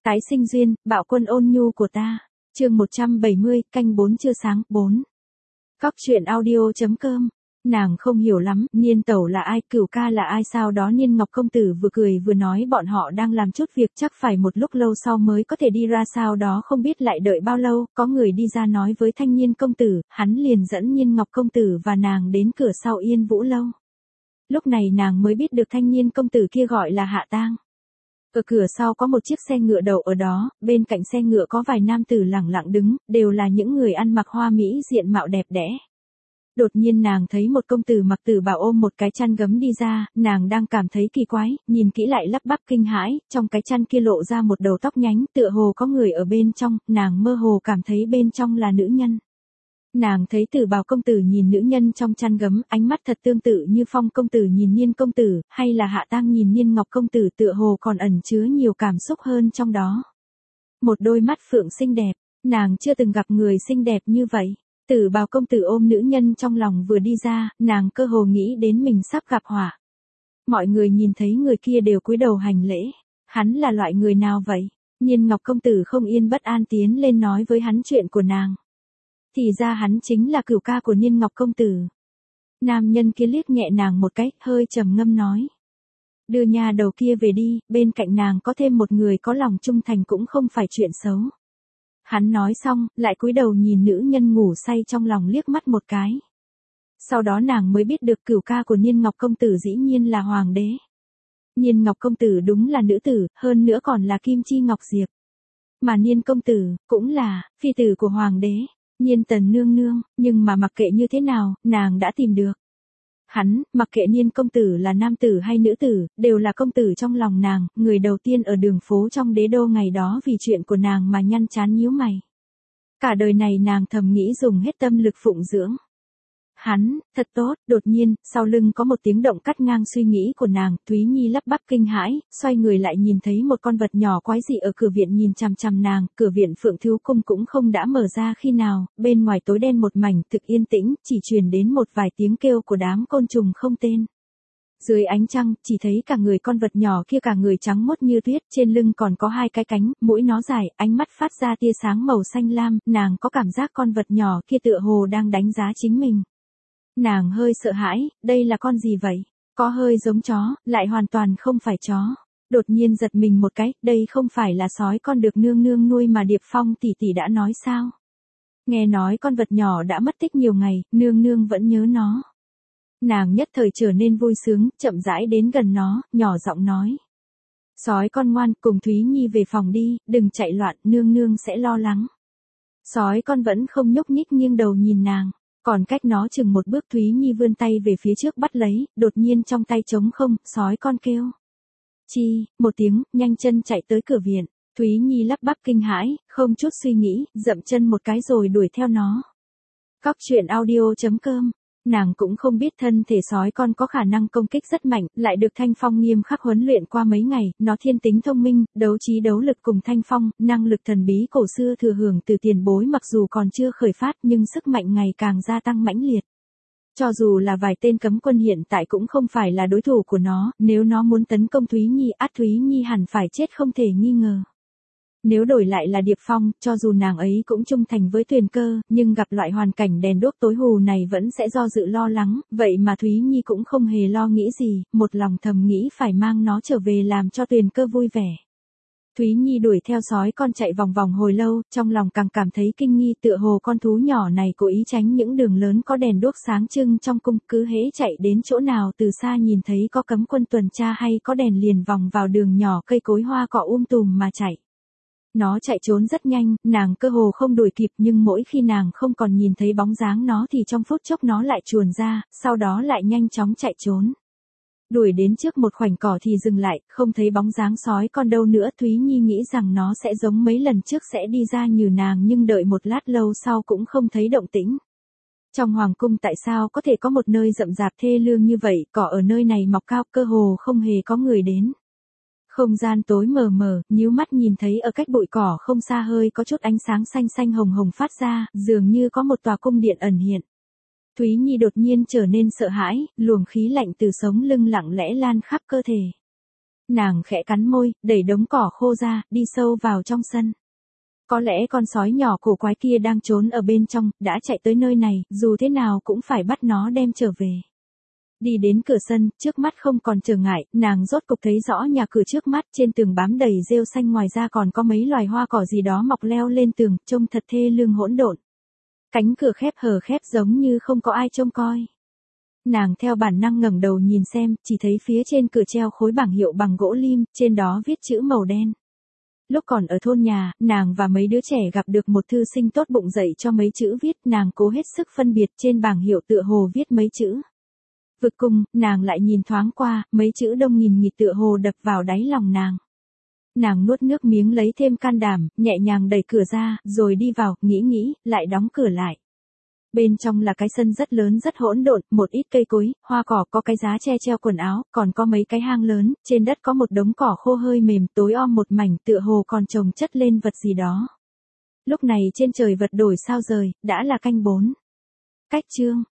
Tái sinh duyên, bạo quân ôn nhu của ta. Chương 170, canh 4 chưa sáng, 4. Cóc truyện audio.com. Nàng không hiểu lắm, Niên Tẩu là ai, Cửu Ca là ai, sau đó Niên Ngọc công tử vừa cười vừa nói bọn họ đang làm chút việc, chắc phải một lúc lâu sau mới có thể đi ra, sau đó không biết lại đợi bao lâu, có người đi ra nói với Thanh Niên công tử, hắn liền dẫn Niên Ngọc công tử và nàng đến cửa sau Yên Vũ lâu. Lúc này nàng mới biết được Thanh Niên công tử kia gọi là Hạ Tang. Ở cửa sau có một chiếc xe ngựa đậu ở đó, bên cạnh xe ngựa có vài nam tử lẳng lặng đứng, đều là những người ăn mặc hoa mỹ diện mạo đẹp đẽ. Đột nhiên nàng thấy một công tử mặc tử bào ôm một cái chăn gấm đi ra, nàng đang cảm thấy kỳ quái, nhìn kỹ lại lắp bắp kinh hãi, trong cái chăn kia lộ ra một đầu tóc nhánh, tựa hồ có người ở bên trong, nàng mơ hồ cảm thấy bên trong là nữ nhân. Nàng thấy tử bào công tử nhìn nữ nhân trong chăn gấm, ánh mắt thật tương tự như Phong công tử nhìn Niên công tử, hay là Hạ Tang nhìn Niên Ngọc công tử, tựa hồ còn ẩn chứa nhiều cảm xúc hơn trong đó. Một đôi mắt phượng xinh đẹp, nàng chưa từng gặp người xinh đẹp như vậy. Tử bào công tử ôm nữ nhân trong lòng vừa đi ra, nàng cơ hồ nghĩ đến mình sắp gặp họa. Mọi người nhìn thấy người kia đều cúi đầu hành lễ. Hắn là loại người nào vậy? Niên Ngọc công tử không yên bất an tiến lên nói với hắn chuyện của nàng. Thì ra hắn chính là Cửu Ca của Niên Ngọc công tử. Nam nhân kia liếc nhẹ nàng một cái, hơi trầm ngâm nói. Đưa nha đầu kia về đi, bên cạnh nàng có thêm một người có lòng trung thành cũng không phải chuyện xấu. Hắn nói xong, lại cúi đầu nhìn nữ nhân ngủ say trong lòng liếc mắt một cái. Sau đó nàng mới biết được Cửu Ca của Niên Ngọc công tử dĩ nhiên là hoàng đế. Niên Ngọc công tử đúng là nữ tử, hơn nữa còn là Kim Chi Ngọc Diệp. Mà Niên công tử, cũng là phi tử của hoàng đế. Niên Tần nương nương, nhưng mà mặc kệ như thế nào, nàng đã tìm được. Hắn, mặc kệ Niên công tử là nam tử hay nữ tử, đều là công tử trong lòng nàng, người đầu tiên ở đường phố trong đế đô ngày đó vì chuyện của nàng mà nhăn chán nhíu mày. Cả đời này nàng thầm nghĩ dùng hết tâm lực phụng dưỡng. Hắn, thật tốt, đột nhiên, sau lưng có một tiếng động cắt ngang suy nghĩ của nàng, Thúy Nhi lắp bắp kinh hãi, xoay người lại nhìn thấy một con vật nhỏ quái dị ở cửa viện nhìn chằm chằm nàng, cửa viện Phượng Thiếu Cung cũng không đã mở ra khi nào, bên ngoài tối đen một mảnh, thực yên tĩnh, chỉ truyền đến một vài tiếng kêu của đám côn trùng không tên. Dưới ánh trăng, chỉ thấy cả người con vật nhỏ kia cả người trắng mốt như tuyết, trên lưng còn có hai cái cánh, mũi nó dài, ánh mắt phát ra tia sáng màu xanh lam, nàng có cảm giác con vật nhỏ kia tựa hồ đang đánh giá chính mình. Nàng hơi sợ hãi, đây là con gì vậy? Có hơi giống chó, lại hoàn toàn không phải chó. Đột nhiên giật mình một cái, đây không phải là sói con được nương nương nuôi mà Điệp Phong tỷ tỷ đã nói sao? Nghe nói con vật nhỏ đã mất tích nhiều ngày, nương nương vẫn nhớ nó. Nàng nhất thời trở nên vui sướng, chậm rãi đến gần nó, nhỏ giọng nói. Sói con ngoan, cùng Thúy Nhi về phòng đi, đừng chạy loạn, nương nương sẽ lo lắng. Sói con vẫn không nhúc nhích nghiêng đầu nhìn nàng. Còn cách nó chừng một bước Thúy Nhi vươn tay về phía trước bắt lấy, đột nhiên trong tay trống không, sói con kêu. Chi, một tiếng, nhanh chân chạy tới cửa viện. Thúy Nhi lắp bắp kinh hãi, không chút suy nghĩ, dậm chân một cái rồi đuổi theo nó. Cóc truyện audio.com. Nàng cũng không biết thân thể sói con có khả năng công kích rất mạnh, lại được Thanh Phong nghiêm khắc huấn luyện qua mấy ngày, nó thiên tính thông minh, đấu trí đấu lực cùng Thanh Phong, năng lực thần bí cổ xưa thừa hưởng từ tiền bối mặc dù còn chưa khởi phát nhưng sức mạnh ngày càng gia tăng mãnh liệt. Cho dù là vài tên cấm quân hiện tại cũng không phải là đối thủ của nó, nếu nó muốn tấn công Thúy Nhi, Thúy Nhi hẳn phải chết không thể nghi ngờ. Nếu đổi lại là Điệp Phong, cho dù nàng ấy cũng trung thành với Tuyền Cơ, nhưng gặp loại hoàn cảnh đèn đuốc tối hù này vẫn sẽ do dự lo lắng, vậy mà Thúy Nhi cũng không hề lo nghĩ gì, một lòng thầm nghĩ phải mang nó trở về làm cho Tuyền Cơ vui vẻ. Thúy Nhi đuổi theo sói con chạy vòng vòng hồi lâu, trong lòng càng cảm thấy kinh nghi tựa hồ con thú nhỏ này cố ý tránh những đường lớn có đèn đuốc sáng trưng trong cung, cứ hễ chạy đến chỗ nào từ xa nhìn thấy có cấm quân tuần tra hay có đèn liền vòng vào đường nhỏ cây cối hoa cỏ tùm mà chạy. Nó chạy trốn rất nhanh, nàng cơ hồ không đuổi kịp nhưng mỗi khi nàng không còn nhìn thấy bóng dáng nó thì trong phút chốc nó lại chuồn ra, sau đó lại nhanh chóng chạy trốn. Đuổi đến trước một khoảnh cỏ thì dừng lại, không thấy bóng dáng sói con đâu nữa. Thúy Nhi nghĩ rằng nó sẽ giống mấy lần trước sẽ đi ra như nàng nhưng đợi một lát lâu sau cũng không thấy động tĩnh. Trong hoàng cung tại sao có thể có một nơi rậm rạp thê lương như vậy, cỏ ở nơi này mọc cao cơ hồ không hề có người đến. Không gian tối mờ mờ, nhíu mắt nhìn thấy ở cách bụi cỏ không xa hơi có chút ánh sáng xanh xanh hồng hồng phát ra, dường như có một tòa cung điện ẩn hiện. Thúy Nhi đột nhiên trở nên sợ hãi, luồng khí lạnh từ sống lưng lặng lẽ lan khắp cơ thể. Nàng khẽ cắn môi, đẩy đống cỏ khô ra, đi sâu vào trong sân. Có lẽ con sói nhỏ cổ quái kia đang trốn ở bên trong, đã chạy tới nơi này, dù thế nào cũng phải bắt nó đem trở về. Đi đến cửa sân, trước mắt không còn trở ngại, nàng rốt cục thấy rõ nhà cửa trước mắt, trên tường bám đầy rêu xanh, ngoài ra còn có mấy loài hoa cỏ gì đó mọc leo lên tường, trông thật thê lương hỗn độn. Cánh cửa khép hờ khép giống như không có ai trông coi. Nàng theo bản năng ngẩng đầu nhìn xem, chỉ thấy phía trên cửa treo khối bảng hiệu bằng gỗ lim, trên đó viết chữ màu đen. Lúc còn ở thôn nhà, nàng và mấy đứa trẻ gặp được một thư sinh tốt bụng dạy cho mấy chữ viết, nàng cố hết sức phân biệt, trên bảng hiệu tựa hồ viết mấy chữ. Vực cùng, nàng lại nhìn thoáng qua, mấy chữ đông nghìn nghịt tựa hồ đập vào đáy lòng nàng. Nàng nuốt nước miếng lấy thêm can đảm, nhẹ nhàng đẩy cửa ra, rồi đi vào, nghĩ, lại đóng cửa lại. Bên trong là cái sân rất lớn rất hỗn độn, một ít cây cối, hoa cỏ, có cái giá che treo quần áo, còn có mấy cái hang lớn, trên đất có một đống cỏ khô hơi mềm, tối om một mảnh, tựa hồ còn chồng chất lên vật gì đó. Lúc này trên trời vật đổi sao rời, đã là canh 4. Cách chương